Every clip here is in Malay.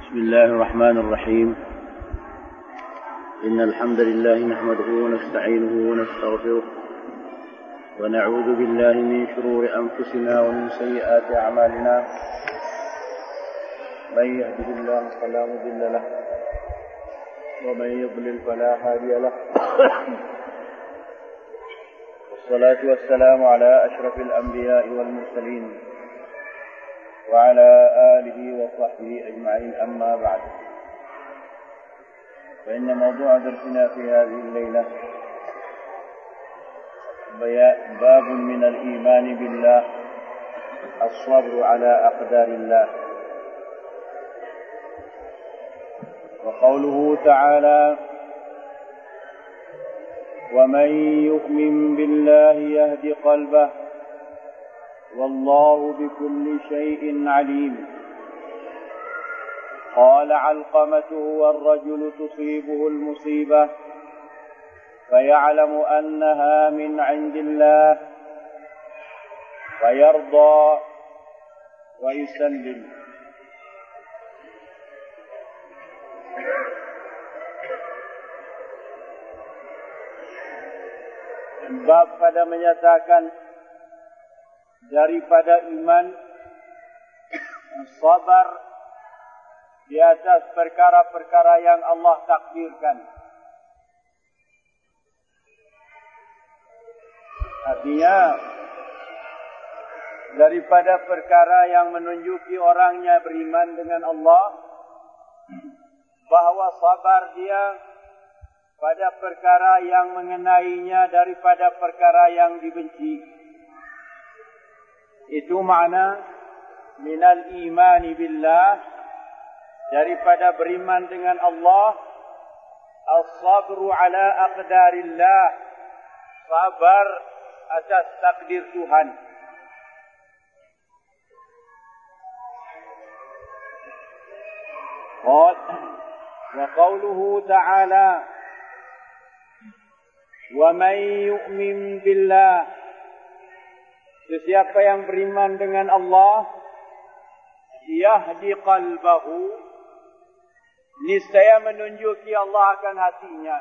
بسم الله الرحمن الرحيم. إن الحمد لله نحمده ونستعينه ونستغفره ونعوذ بالله من شرور أنفسنا ومن سيئات أعمالنا. من يهده الله فلا مضل له ومن يضلل فلا هادي له. والصلاة والسلام على أشرف الأنبياء والمرسلين وعلى آله وصحبه أجمعين. أما بعد، فإن موضوع درسنا في هذه الليلة باب من الإيمان بالله، الصبر على أقدار الله. وقوله تعالى: ومن يؤمن بالله يهد قلبه والله بكل شيء عليم. قال علقمة: هو الرجل تصيبه المصيبة فيعلم أنها من عند الله فيرضى ويسلم. Bab pada menyatakan daripada iman sabar di atas perkara-perkara yang Allah takdirkan. Artinya daripada perkara yang menunjuki orangnya beriman dengan Allah, bahawa sabar dia pada perkara yang mengenainya daripada perkara yang dibenci. Itu makna minal imani billah, daripada beriman dengan Allah, as-sabru ala aqdarillah, sabar atas takdir Tuhan. Wa qawluhu ta'ala: wa man yu'min billah, sesiapa yang beriman dengan Allah, yahdi qalbahu, niscaya menunjuki Allah akan hatinya.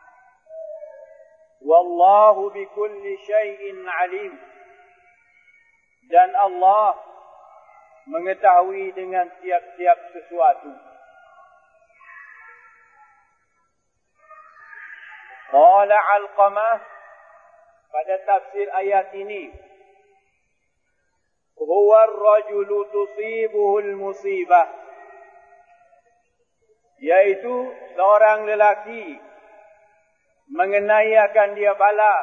Wallahu bikulli syai'in alim, dan Allah mengetahui dengan tiap-tiap sesuatu. Qala Alqamah, pada tafsir ayat ini, huwa ar-rajulu tusibuhu al-musibah, yaitu seorang lelaki mengenai akan dia bala,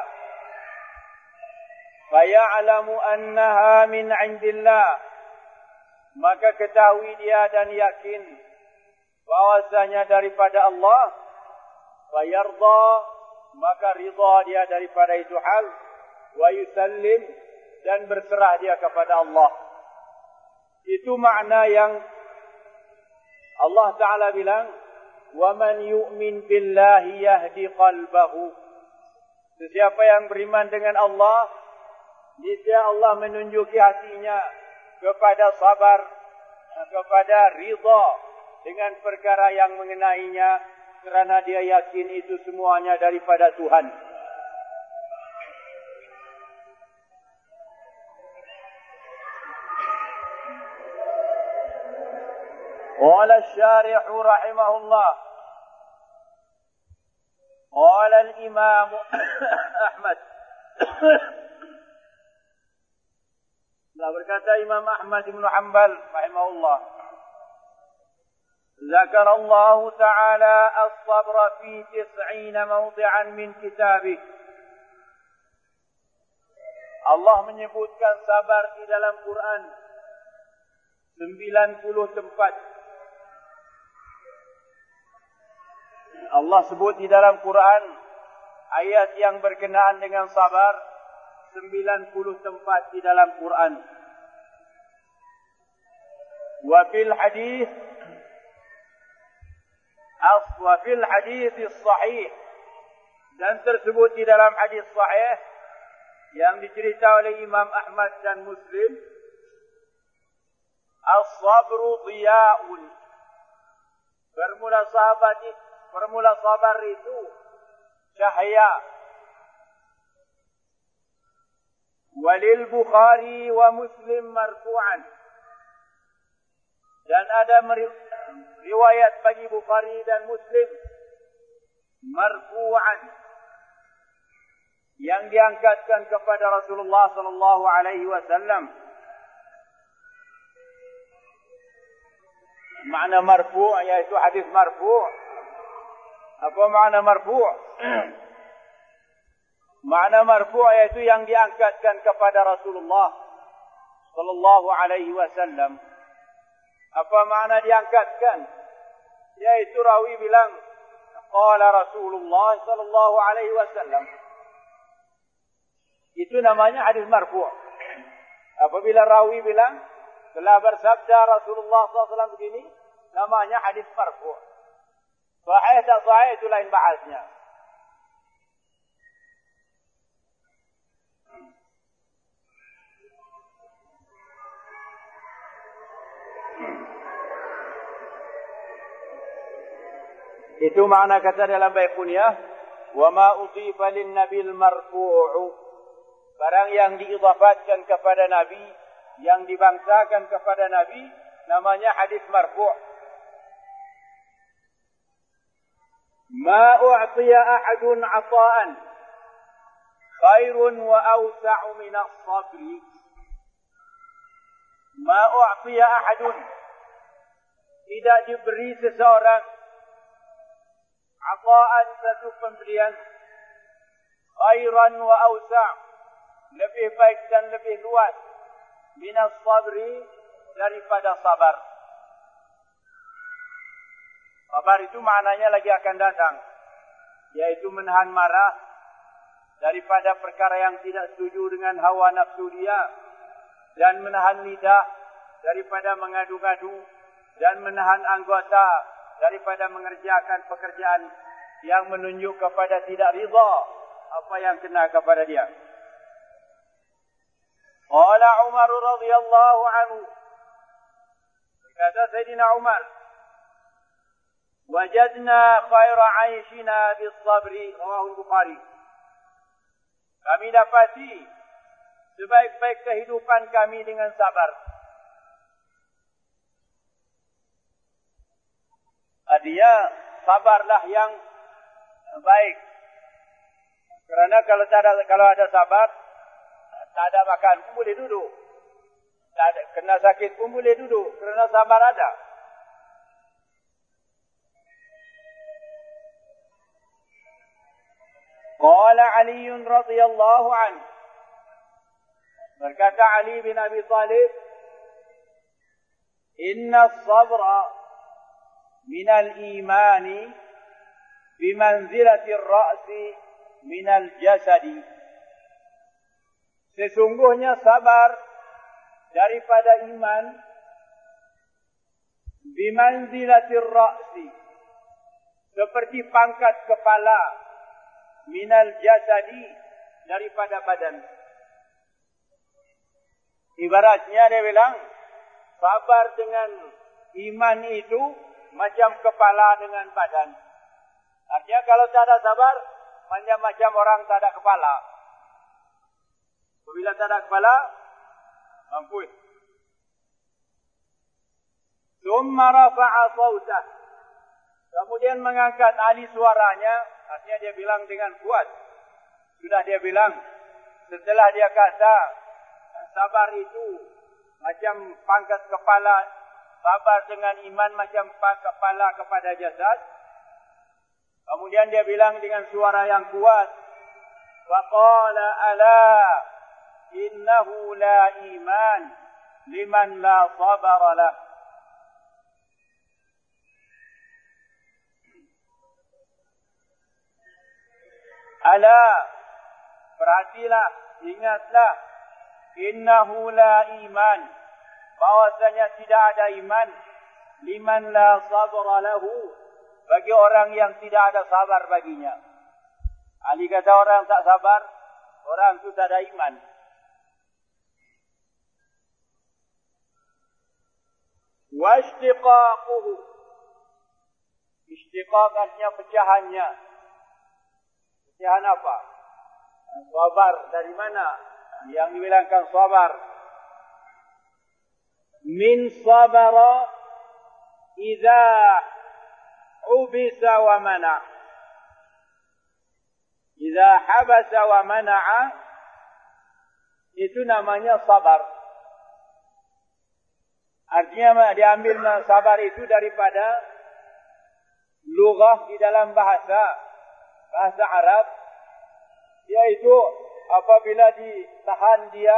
faya'lamu annaha min 'indillah, maka ketahui dia dan yakin bahwasanya daripada Allah, fayarda, maka ridha dia daripada itu hal, wa yusallim, dan berserah dia kepada Allah. Itu makna yang Allah Ta'ala bilang, wa man yu'min billahi yahdi qalbahu, sesiapa yang beriman dengan Allah, niscaya Allah menunjuki hatinya kepada sabar, kepada ridha dengan perkara yang mengenainya, kerana dia yakin itu semuanya daripada Tuhan. Qala asy-syarih rahimahullah, qala al-imam Ahmad, berkata Imam Ahmad bin Hanbal rahimahullah, ذكر الله تعالى الصبر في 90 موضعا من كتابه. Allah menyebutkan sabar di dalam Quran 90 tempat. Allah sebut di dalam Quran ayat yang berkenaan dengan sabar 90 tempat di dalam Quran. Wa fil hadis sahih, dan tersebut di dalam hadis sahih yang diceritakan oleh Imam Ahmad dan Muslim, as-sabru dhiya'un, Bermula sabar itu cahaya. Walil Bukhari wa Muslim marfu'an. Dan ada riwayat bagi Bukhari dan Muslim marfu'an yang diangkatkan kepada Rasulullah sallallahu alaihi wasallam. Makna marfu' yaitu hadis marfu'. Apa makna marfu'? Makna marfu' yaitu yang diangkatkan kepada Rasulullah sallallahu alaihi wasallam. Apa makna diangkatkan? Yaitu rawi bilang qala Rasulullah sallallahu alaihi wasallam. Itu namanya hadis marfu'. Apabila rawi bilang telah bersabda Rasulullah SAW begini, namanya hadis marfu'. Sahih tak sahih itu lain bahasnya. Itu makna kata dalam Baiquniyah, wa ma udhifa lin nabil marfu'u. Barang yang diidhafatkan kepada Nabi, yang dibangsakan kepada Nabi, namanya hadis marfu'. Ma u'tiya ahadun 'ata'an khairun wa awsa'u min as-sabri. Ma u'tiya ahadun, tidak diberi seseorang 'ata'an, satu pemberian, khairan wa awsa', lebih baik dan lebih luas, min as-sabri, daripada sabar. Sabar itu maknanya lagi akan datang, yaitu menahan marah daripada perkara yang tidak setuju dengan hawa nafsu dia, dan menahan lidah daripada mengadu-ngadu, dan menahan anggota daripada mengerjakan pekerjaan yang menunjuk kepada tidak ridha apa yang kena kepada dia. Qala Umar radhiyallahu anhu, kata Sayyidina Umar, wajadna khaira 'aishina bis-sabri, rawahu Bukhari. Kami dapati sebaik-baik kehidupan kami dengan sabar. Artinya sabarlah yang baik. Kerana kalau ada sabar, tak ada makan pun boleh duduk. Kena sakit pun boleh duduk kerana sabar ada. Qala Ali radhiyallahu anhu, berkata Ali bin Abi Thalib, inna as-sabra min al-imani bimanzilati ar-ra'si min al-jasadi. Sesungguhnya sabar daripada iman bimanzilati ar-ra'si, seperti pangkat kepala, minal jasadi, daripada badan. Ibaratnya dia bilang sabar dengan iman itu macam kepala dengan badan. Artinya kalau tak ada sabar, macam orang tak ada kepala. Apabila tak ada kepala, mampus. Thumma rafa'a sawtah, kemudian mengangkat alih suaranya. Artinya dia bilang dengan kuat. Sudah dia bilang, setelah dia kata sabar itu macam pangkat kepala, sabar dengan iman macam kepala kepada jasad. Kemudian dia bilang dengan suara yang kuat, waqala ala innahu la iman liman la sabara lah. Ala, perhatilah, ingatlah, innahu la iman, bahwasanya tidak ada iman, liman la sabra lahu, bagi orang yang tidak ada sabar baginya. Ali kata orang tak sabar, orang itu tak ada iman. Washtiqaquhu, Istiqaq artinya pecahannya. Pecahan apa? Sabar dari mana? Yang dibilangkan sabar. Min sabara idza ubisa wa mana'. Idza habasa wa mana'a, itu namanya sabar. Artinya diambil sabar itu daripada lughah di dalam bahasa Arab, yaitu apabila ditahan dia,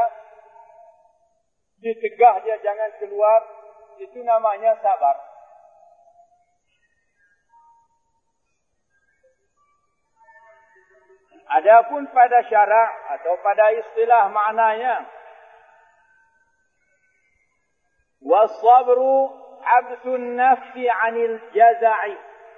ditegah dia jangan keluar, itu namanya sabar. Adapun pada syarak atau pada istilah maknanya, was-sabru habsun nafsi 'anil jaza'i.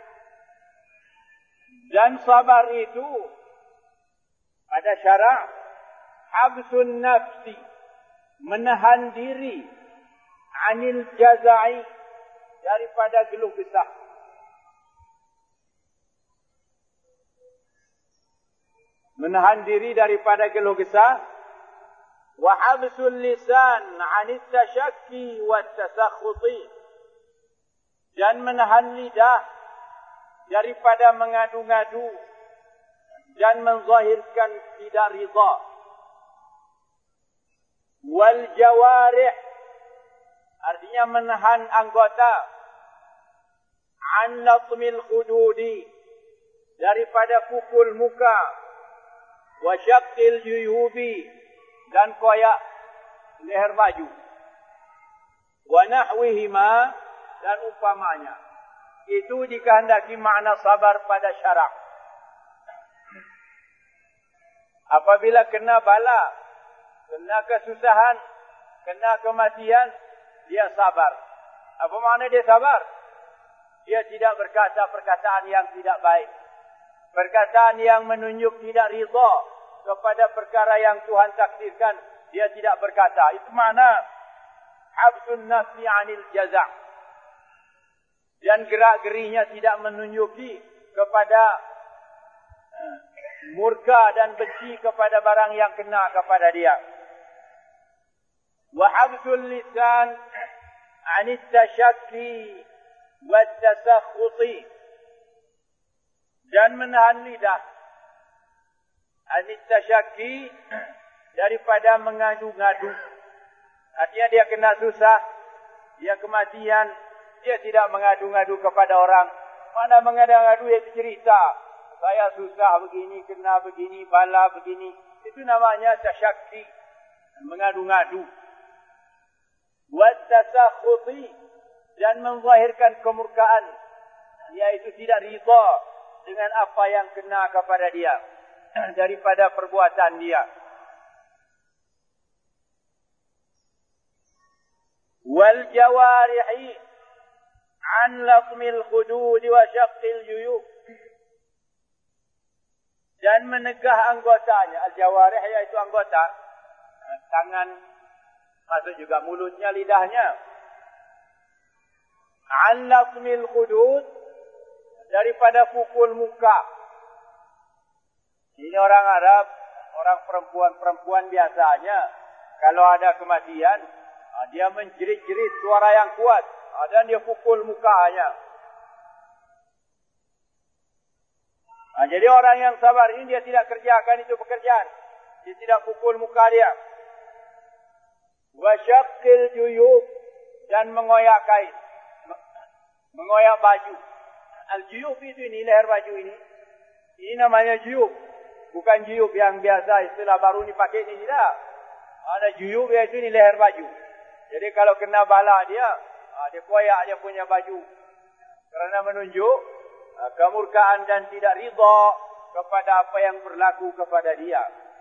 Dan sabar itu pada syarak habsun nafsi, menahan diri, 'anil jaza'i, daripada geluh kesah. Menahan diri daripada geluh kesah. Wa habsul lisan 'anit tashakki wat tasakhuti. Dan menahan lidah daripada mengadu-ngadu dan menzahirkan tidak ridha. Wal jawarih, artinya menahan anggota, 'an latmil khududi, daripada pukul muka, wa syaqqil juyubi, dan koyak leher baju, wa nahwihima, dan umpamanya. Itu dikehendaki makna sabar pada syarak. Apabila kena bala, kena kesusahan, kena kematian, dia sabar. Apa makna dia sabar? Dia tidak berkata perkataan yang tidak baik, perkataan yang menunjuk tidak ridha kepada perkara yang Tuhan takdirkan, dia tidak berkata. Itu makna habsun nafsi 'anil jaza'. Dan gerak-gerinya tidak menunjuki kepada murka dan benci kepada barang yang kena kepada dia. Wa habsul lisan 'anit tashakki wat tasakhuti, dan menahan lidah 'anit tashakki, daripada mengadu-ngadu. Artinya dia kena susah, dia kematian, dia tidak mengadu-ngadu kepada orang. Mana mengadu-ngadu itu cerita, saya susah begini, kena begini, bala begini. Itu namanya tasyakki, mengadu-ngadu. Wat tasakhuti, dan menzahirkan kemurkaan, yaitu tidak ridha dengan apa yang kena kepada dia daripada perbuatan dia. Wal jawarihi 'an latmil khudud wa syaqqil juyub, dan menegah anggotanya. Al-jawarih iaitu anggota, tangan, masuk juga mulutnya, lidahnya. 'An latmil khudud, daripada pukul muka. Ini orang Arab, orang perempuan biasanya, kalau ada kematian, dia menjerit-jerit suara yang kuat, dan dia pukul mukanya. Jadi orang yang sabar ini dia tidak kerjakan itu pekerjaan, dia tidak pukul muka dia. Wa syaqqil juyub, dan mengoyak kain, mengoyak baju. Al-juyub itu ini, leher baju ini. Ini namanya juyub. Bukan juyub yang biasa istilah baru ni pakai ini, tidak. Ada juyub iaitu ini leher baju. Jadi kalau kena bala dia, dia koyak dia punya baju. Kerana menunjuk kemurkaan dan tidak ridha kepada apa yang berlaku kepada dia.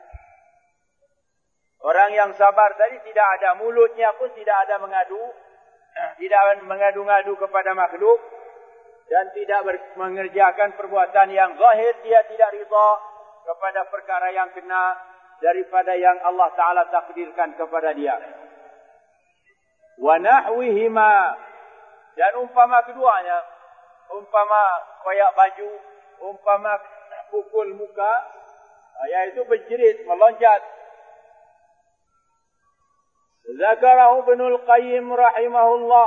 Orang yang sabar tadi tidak ada, mulutnya pun tidak ada mengadu, tidak mengadu-ngadu kepada makhluk, dan tidak mengerjakan perbuatan yang zahir. Dia tidak ridha kepada perkara yang kena daripada yang Allah Ta'ala takdirkan kepada dia. Wa nahwihima, dan umpama keduanya, umpama koyak baju, umpama pukul muka, yaitu berjerit, meloncat. Zakarahu Ibnul Qayyim rahimahullah.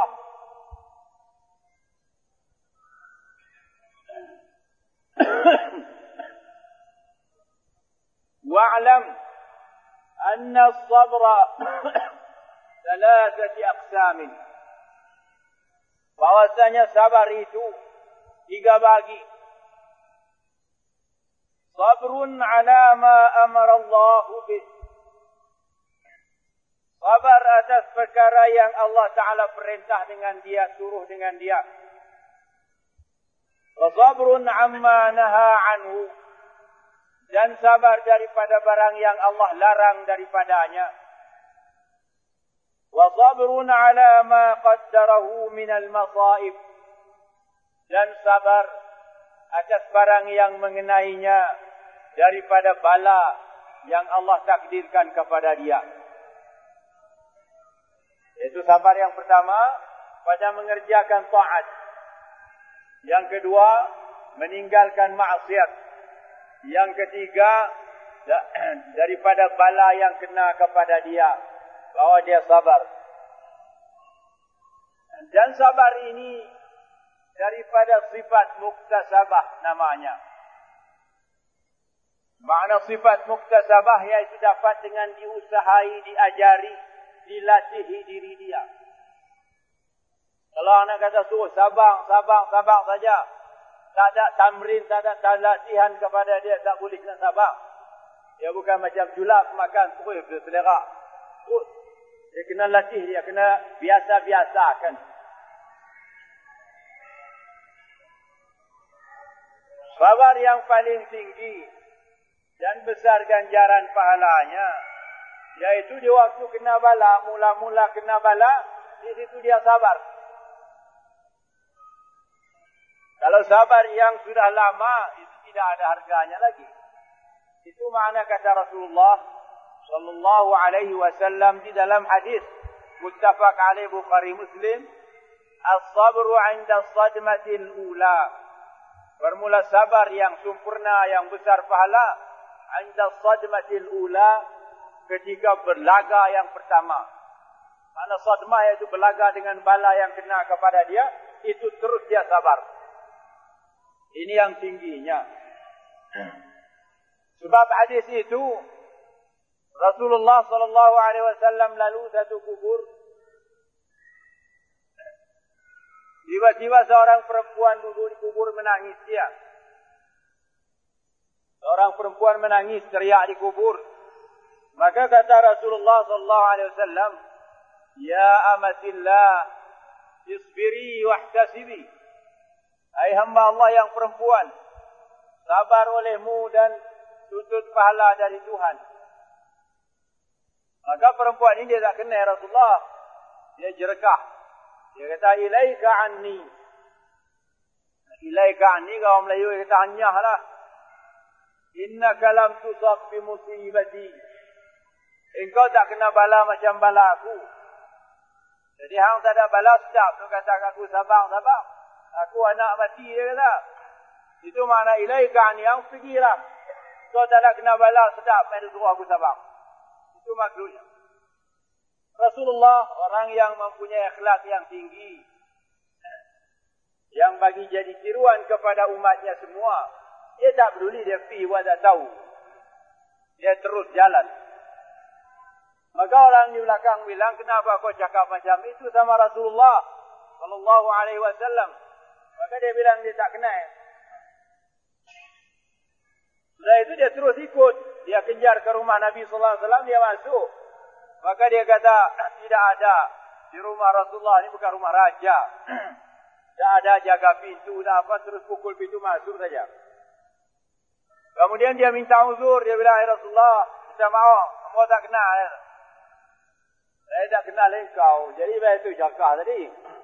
Wa'lam anna as-sabra thalathati aqsamin. Bahwasanya sabar itu 3 bagi. Sabrun ala ma amara Allah bih. Sabar atas perkara yang Allah Ta'ala perintah dengan dia, suruh dengan dia. Wa sabrun amma naha anhu. Dan sabar daripada barang yang Allah larang daripadanya. Wa sabrun ala ma qaddarahu minal masaib. Dan sabar atas barang yang mengenainya daripada bala yang Allah takdirkan kepada dia. Itu sabar yang pertama pada mengerjakan taat. Yang kedua, meninggalkan maksiat. Yang ketiga, daripada bala yang kena kepada dia, bahwa dia sabar. Dan sabar ini daripada sifat muktasabah namanya. Makna sifat muktasabah iaitu dapat dengan diusahai, diajari, dilatihi diri dia. Kalau anak kata suruh sabang saja, tak ada tamrin, tak ada latihan kepada dia, tak boleh kena sabang. Dia bukan macam julap makan terus berselera. Dia kena latih, dia kena biasa-biasakan. Sabar yang paling tinggi dan besar ganjaran pahalanya, yaitu di waktu kena bala, mula-mula kena bala, di situ dia sabar. Kalau sabar yang sudah lama, itu tidak ada harganya lagi. Itu makna kata Rasulullah sallallahu alaihi wasallam di dalam hadis muttafaq alaih Bukhari Muslim, as-sabru 'inda as-sadmatil ula. Bermula sabar yang sempurna, yang besar pahala, 'inda as-sadmatil ula, ketika berlaga yang pertama. Mana sadmah iaitu berlaga dengan bala yang kena kepada dia, itu terus dia sabar. Ini yang tingginya. Sebab hadis itu Rasulullah sallallahu alaihi wasallam lalu satu kubur. Tiba-tiba seorang perempuan duduk di kubur menangis dia. Seorang perempuan menangis, teriak di kubur. Maka kata Rasulullah sallallahu alaihi wasallam, "Ya amatillah, isbiri wahtasibi." Hai hamba Allah yang perempuan, sabar olehmu dan tuntut pahala dari Tuhan. Maka perempuan ini dia tak kenal Rasulullah. Dia jerekah. Dia kata, ilaika anni. Ilaika anni, kalau Melayu dia kata, hanyahlah. Innaka lam tusab bi musibati. Engkau tak kena bala macam bala aku. Jadi hang tak ada bala sedap. Tu kata aku sabar. Aku anak mati, dia kata. Itu makna ilaika anni, yang pergilah. Kau tak ada kena bala sedap, main suruh aku sabar. Itu maksudnya. Rasulullah orang yang mempunyai akhlak yang tinggi, yang bagi jadi tiruan kepada umatnya semua. Dia tak peduli dia pergi buat tak tahu. Dia terus jalan. Maka orang di belakang bilang, kenapa kau cakap macam itu sama Rasulullah sallallahu alaihi wasallam? Maka dia bilang dia tak kenal. Setelah itu dia terus ikut. Dia kejar ke rumah Nabi sallallahu alaihi wasallam, dia masuk. Maka dia kata, tidak ada. Di rumah Rasulullah ini bukan rumah raja. Tidak ada jaga pintu, tak apa, terus pukul pintu masuk saja. Kemudian dia minta uzur, dia bilang, "Ya Rasulullah, minta maaf, kamu tak kenal." Saya tak kenal engkau, jadi saya itu jaga tadi.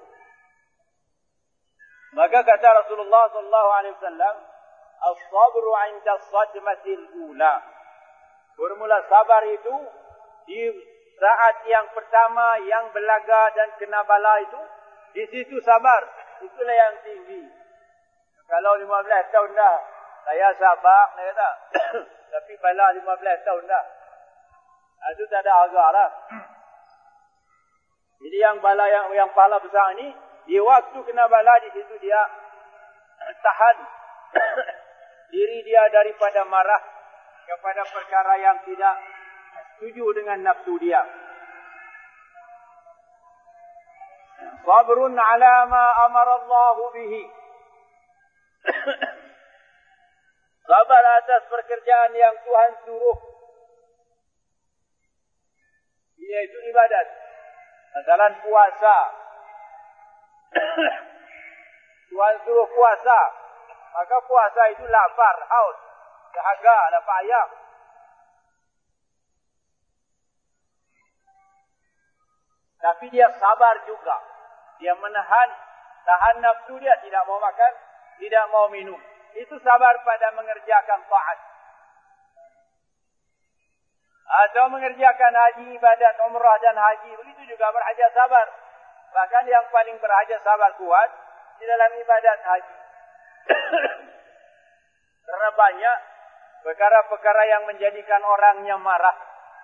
Maka kata Rasulullah sallallahu alaihi wasallam, "As-sabru 'inda as-sadmatil ula." Bermula sabar itu di saat yang pertama yang belaga dan kena bala itu, di situ sabar. Itulah yang tinggi. Kalau 15 tahun dah, saya sabar, saya kata. Tapi bala 15 tahun dah. Itu tak ada agak lah. Jadi yang bala yang pahala besar ni, di waktu kena bala di situ dia tahan diri dia daripada marah kepada perkara yang tidak setuju dengan nafsu dia. Sabrun ala ma amara Allah bihi. Sabar atas pekerjaan yang Tuhan suruh. Iaitu ibadat. Masalah puasa. Tuhan suruh puasa. Maka puasa itu lapar, haus, dahaga, lapar ayam. Tapi dia sabar juga. Dia tahan nafsu dia, tidak mau makan, tidak mau minum. Itu sabar pada mengerjakan taat. Atau mengerjakan haji, ibadat, umrah dan haji. Begitu juga berhaja sabar. Bahkan yang paling berhaja sabar kuat di dalam ibadat haji. Karena banyak perkara-perkara yang menjadikan orangnya marah.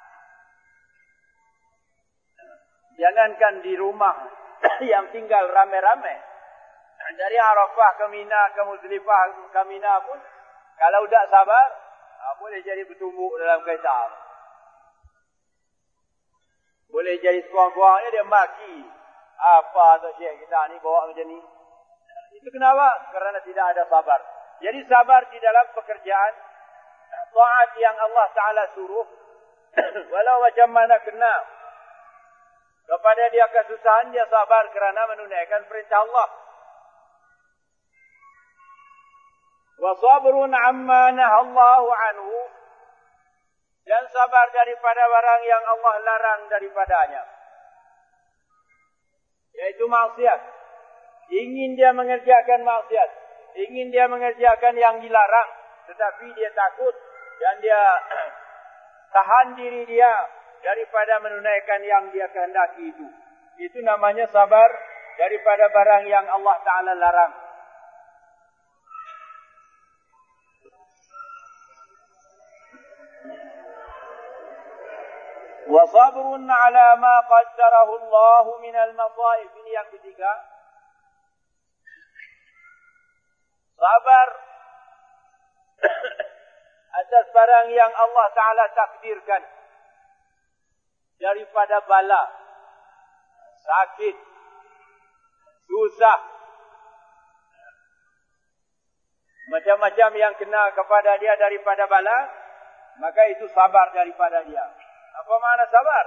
Jangankan di rumah yang tinggal rame-rame. Dari Arafah ke Mina, ke Muzdalifah, ke Mina pun, kalau tak sabar, boleh jadi bertumbuk dalam kereta. Boleh jadi sekurang-kurangnya dia maki. Apa tu Syekh kita ni bawa macam ni? Itu kenapa? Kerana tidak ada sabar. Jadi sabar di dalam pekerjaan taat yang Allah Ta'ala suruh. Walau macam mana kena kepada dia kesusahan, dia sabar kerana menunaikan perintah Allah. Wa sabrun amma nahallahu anhu. Dan sabar daripada barang yang Allah larang daripadanya. Yaitu maksiat. Ingin dia mengerjakan maksiat. Ingin dia mengerjakan yang dilarang. Tetapi dia takut. Dan dia tahan diri dia daripada menunaikan yang dia kehendaki itu. Itu namanya sabar daripada barang yang Allah Ta'ala larang. Wa sabrun ala ma qaddarahu Allah minal masaib. Ini yang ketiga. Sabar atas barang yang Allah Ta'ala takdirkan. Daripada bala, sakit, susah, macam-macam yang kena kepada dia daripada bala, maka itu sabar daripada dia. Apa makna sabar?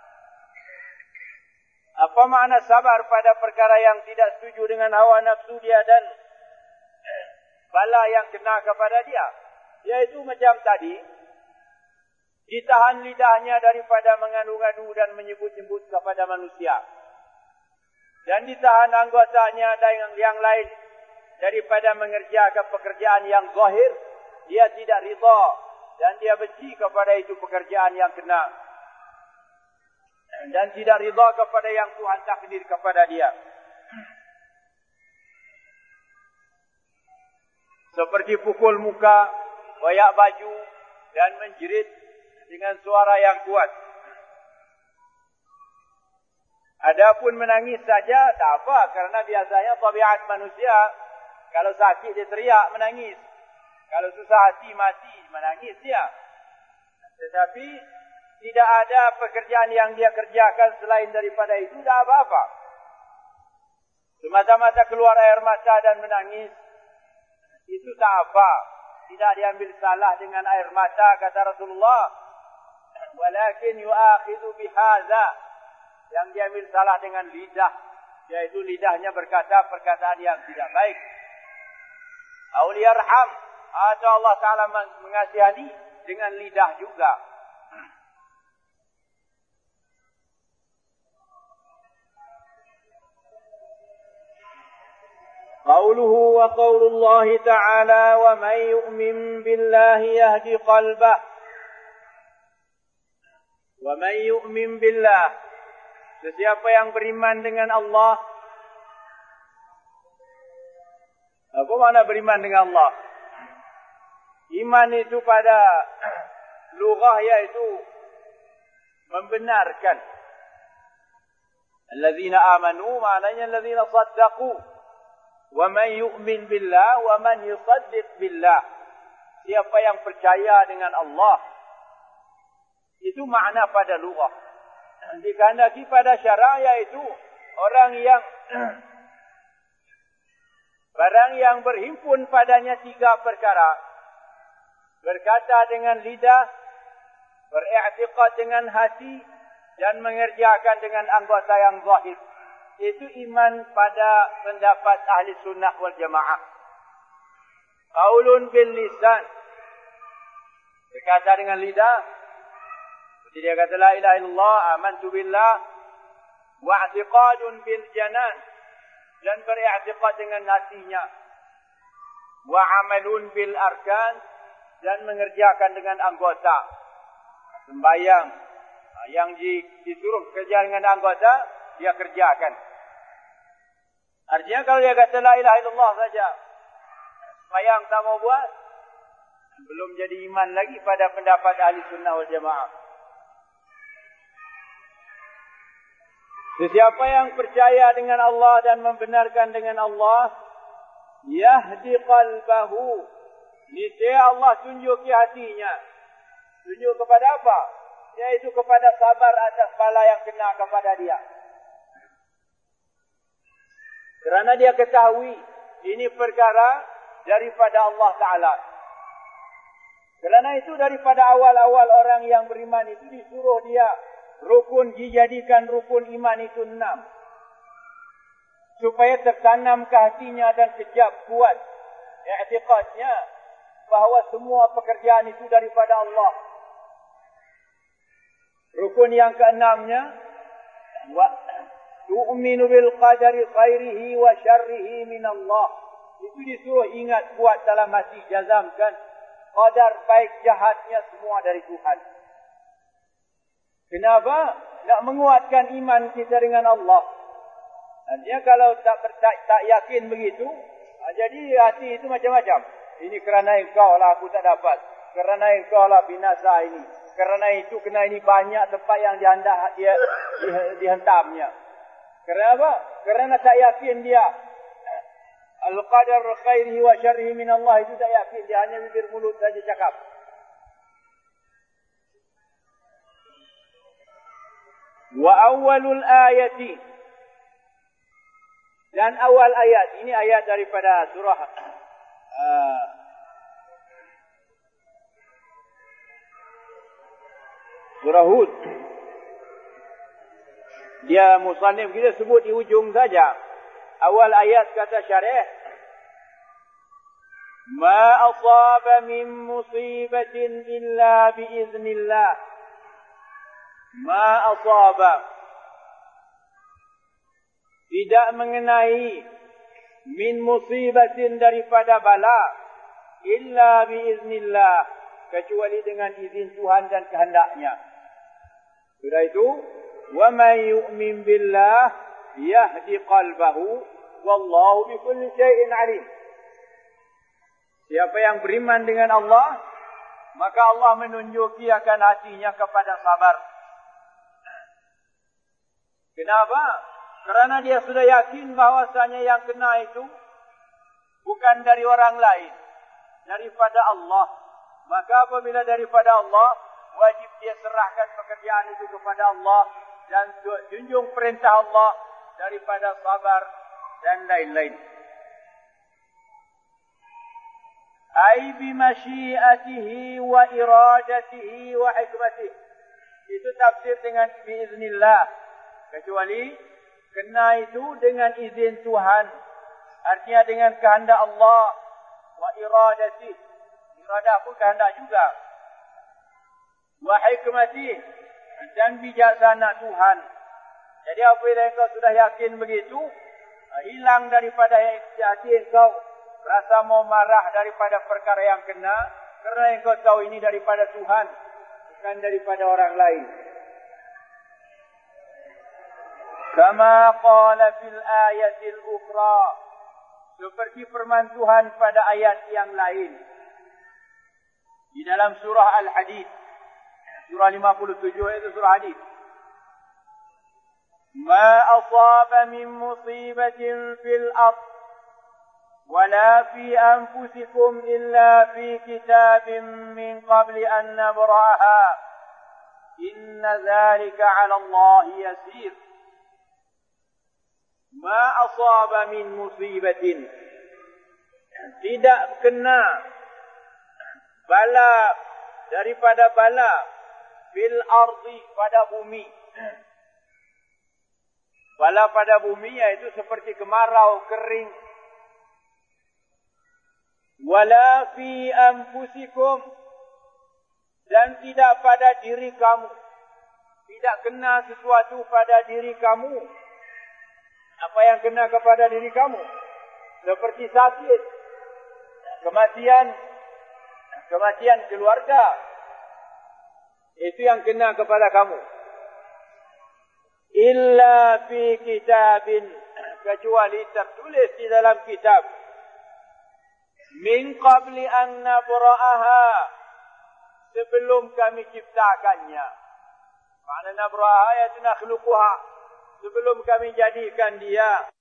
Apa makna sabar pada perkara yang tidak setuju dengan hawa nafsu dia dan bala yang kena kepada dia? Yaitu macam tadi, ditahan lidahnya daripada mengadu-ngadu dan menyebut-nyebut kepada manusia. Dan ditahan anggotanya dan yang lain daripada mengerjakan pekerjaan yang zahir. Dia tidak ridha dan dia benci kepada itu pekerjaan yang kena. Dan tidak ridha kepada yang Tuhan takdir kepada dia. Seperti pukul muka, koyak baju dan menjerit dengan suara yang kuat. Adapun menangis saja tak apa, kerana biasanya tabiat manusia kalau sakit dia teriak menangis, kalau susah hati mati menangis dia. Tetapi tidak ada pekerjaan yang dia kerjakan selain daripada itu, tak apa-apa. Semata-mata keluar air mata dan menangis, itu tak apa. Tidak diambil salah dengan air mata, kata Rasulullah. Walakin yu'akhidhu bihadza. Yang diambil salah dengan lidah, yaitu lidahnya berkata perkataan yang tidak baik. Auliyarham, atau Allah Ta'ala mengasihani dengan lidah juga. Qauluhu wa qaulullahi ta'ala wa man yu'min billahi yahdi qalbah. Wa man yu'min billah. Sesiapa yang beriman dengan Allah. Apa makna beriman dengan Allah? Iman itu pada lughah iaitu membenarkan. Allazina amanu maknanya allazina saddaqu. Wa man yu'min billah wa man yusaddiq billah. Siapa yang percaya dengan Allah. Itu makna pada lughah. Dikehendaki pada syara iaitu barang yang berhimpun padanya 3 perkara. Berkata dengan lidah, beriktikad dengan hati, dan mengerjakan dengan anggota yang zahir. Itu iman pada pendapat ahli sunnah wal jamaah. Qaulun bil lisan. Berkata dengan lidah. Seperti dia kata la ilaha illallah, amantu billah. Wa i'tiqadun bil janan. Dan beriktikad dengan hatinya. Wa amalun bil arkan. Dan mengerjakan dengan anggota. Sembayang. Yang disuruh kerja dengan anggota, dia kerjakan. Artinya kalau dia kata la ilaha illallah saja, sembayang tak mau buat, belum jadi iman lagi pada pendapat ahli sunnah wal jamaah. Sesiapa yang percaya dengan Allah dan membenarkan dengan Allah, yahdi qalbahu. Niscaya Allah tunjuki hatinya. Tunjuk kepada apa? Yaitu kepada sabar atas bala yang kena kepada dia. Kerana dia ketahui ini perkara daripada Allah Ta'ala. Kerana itu daripada awal-awal orang yang beriman itu disuruh dia rukun, dijadikan rukun iman itu 6. Supaya tertanam ke hatinya dan kejap kuat i'tiqadnya bahawa semua pekerjaan itu daripada Allah. Rukun yang ke-6-nya, wa tu'minu bil qadari khairihi wa syarrihi min Allah. Itu disuruh ingat kuat dalam hati, jazamkan qadar baik jahatnya semua dari Tuhan. Kenapa? Nak menguatkan iman kita dengan Allah. Artinya kalau tak yakin begitu, jadi hati itu macam-macam. Ini kerana engkau lah aku tak dapat. Kerana engkau lah binasa ini. Kerana itu kena ini banyak tempat yang dihentamnya. Kerana apa? Kerana tak yakin dia. Al-qadar khairihi wa syarrihi min Allah itu tak yakin. Dia hanya bibir mulut saja cakap. Wa awwalul ayati. Dan awal ayat. Ini ayat daripada surah surah Hud. Dia musannif kita sebut di ujung saja. Awal ayat kata syarih, ma asaba min musibatin illa biiznillah. Ma asaba, tidak mengenai min musibatin daripada bala illa biiznillah, kecuali dengan izin Tuhan dan kehendaknya. Sudah itu, wa man yu'min billah yahdi qalbahu wallahu bikulli syai'in alim. Siapa yang beriman dengan Allah, maka Allah menunjuki akan hatinya kepada sabar. Kenapa? Kerana dia sudah yakin bahwasanya yang kena itu bukan dari orang lain, daripada Allah. Maka apabila daripada Allah, wajib dia serahkan pekerjaan itu kepada Allah dan junjung perintah Allah daripada sabar dan lain-lain. Ai bi masyiatihi wa iradatihi wa hikmatihi. Itu tafsir dengan biiznillah. Kecuali kena itu dengan izin Tuhan. Artinya dengan kehendak Allah. Wa iradatihi. Iradah pun kehendak juga. Wa hikmatihi. Dan bijaksana Tuhan. Jadi apabila engkau sudah yakin begitu, hilang daripada hati engkau rasa mau marah daripada perkara yang kena, kerana engkau tahu ini daripada Tuhan, bukan daripada orang lain. Kama qala fil ayatil ukhra, seperti firman Tuhan pada ayat yang lain. Di dalam surah Al-Hadid, surah 57 itu surah Hadid. Ma asaba min musibatin fil ard wala fi anfusikum illa fi kitabin min qabli an nabraha. Inna dhalika 'ala Allah yasir. Ma asaba min musibatin, tidak kena bala daripada bala fil ardi, pada bumi. Bala pada bumi iaitu seperti kemarau, kering. Wala fi anfusikum, dan tidak pada diri kamu. Tidak kena sesuatu pada diri kamu. Apa yang kena kepada diri kamu? Seperti sakit, kematian keluarga. Itu yang kena kepada kamu. Illa fi kitabin, kecuali tertulis di dalam kitab. Min qabli an nabra'aha, sebelum kami ciptakannya. Makna nabra'aha iaitu nakhluquha, sebelum kami jadikan dia.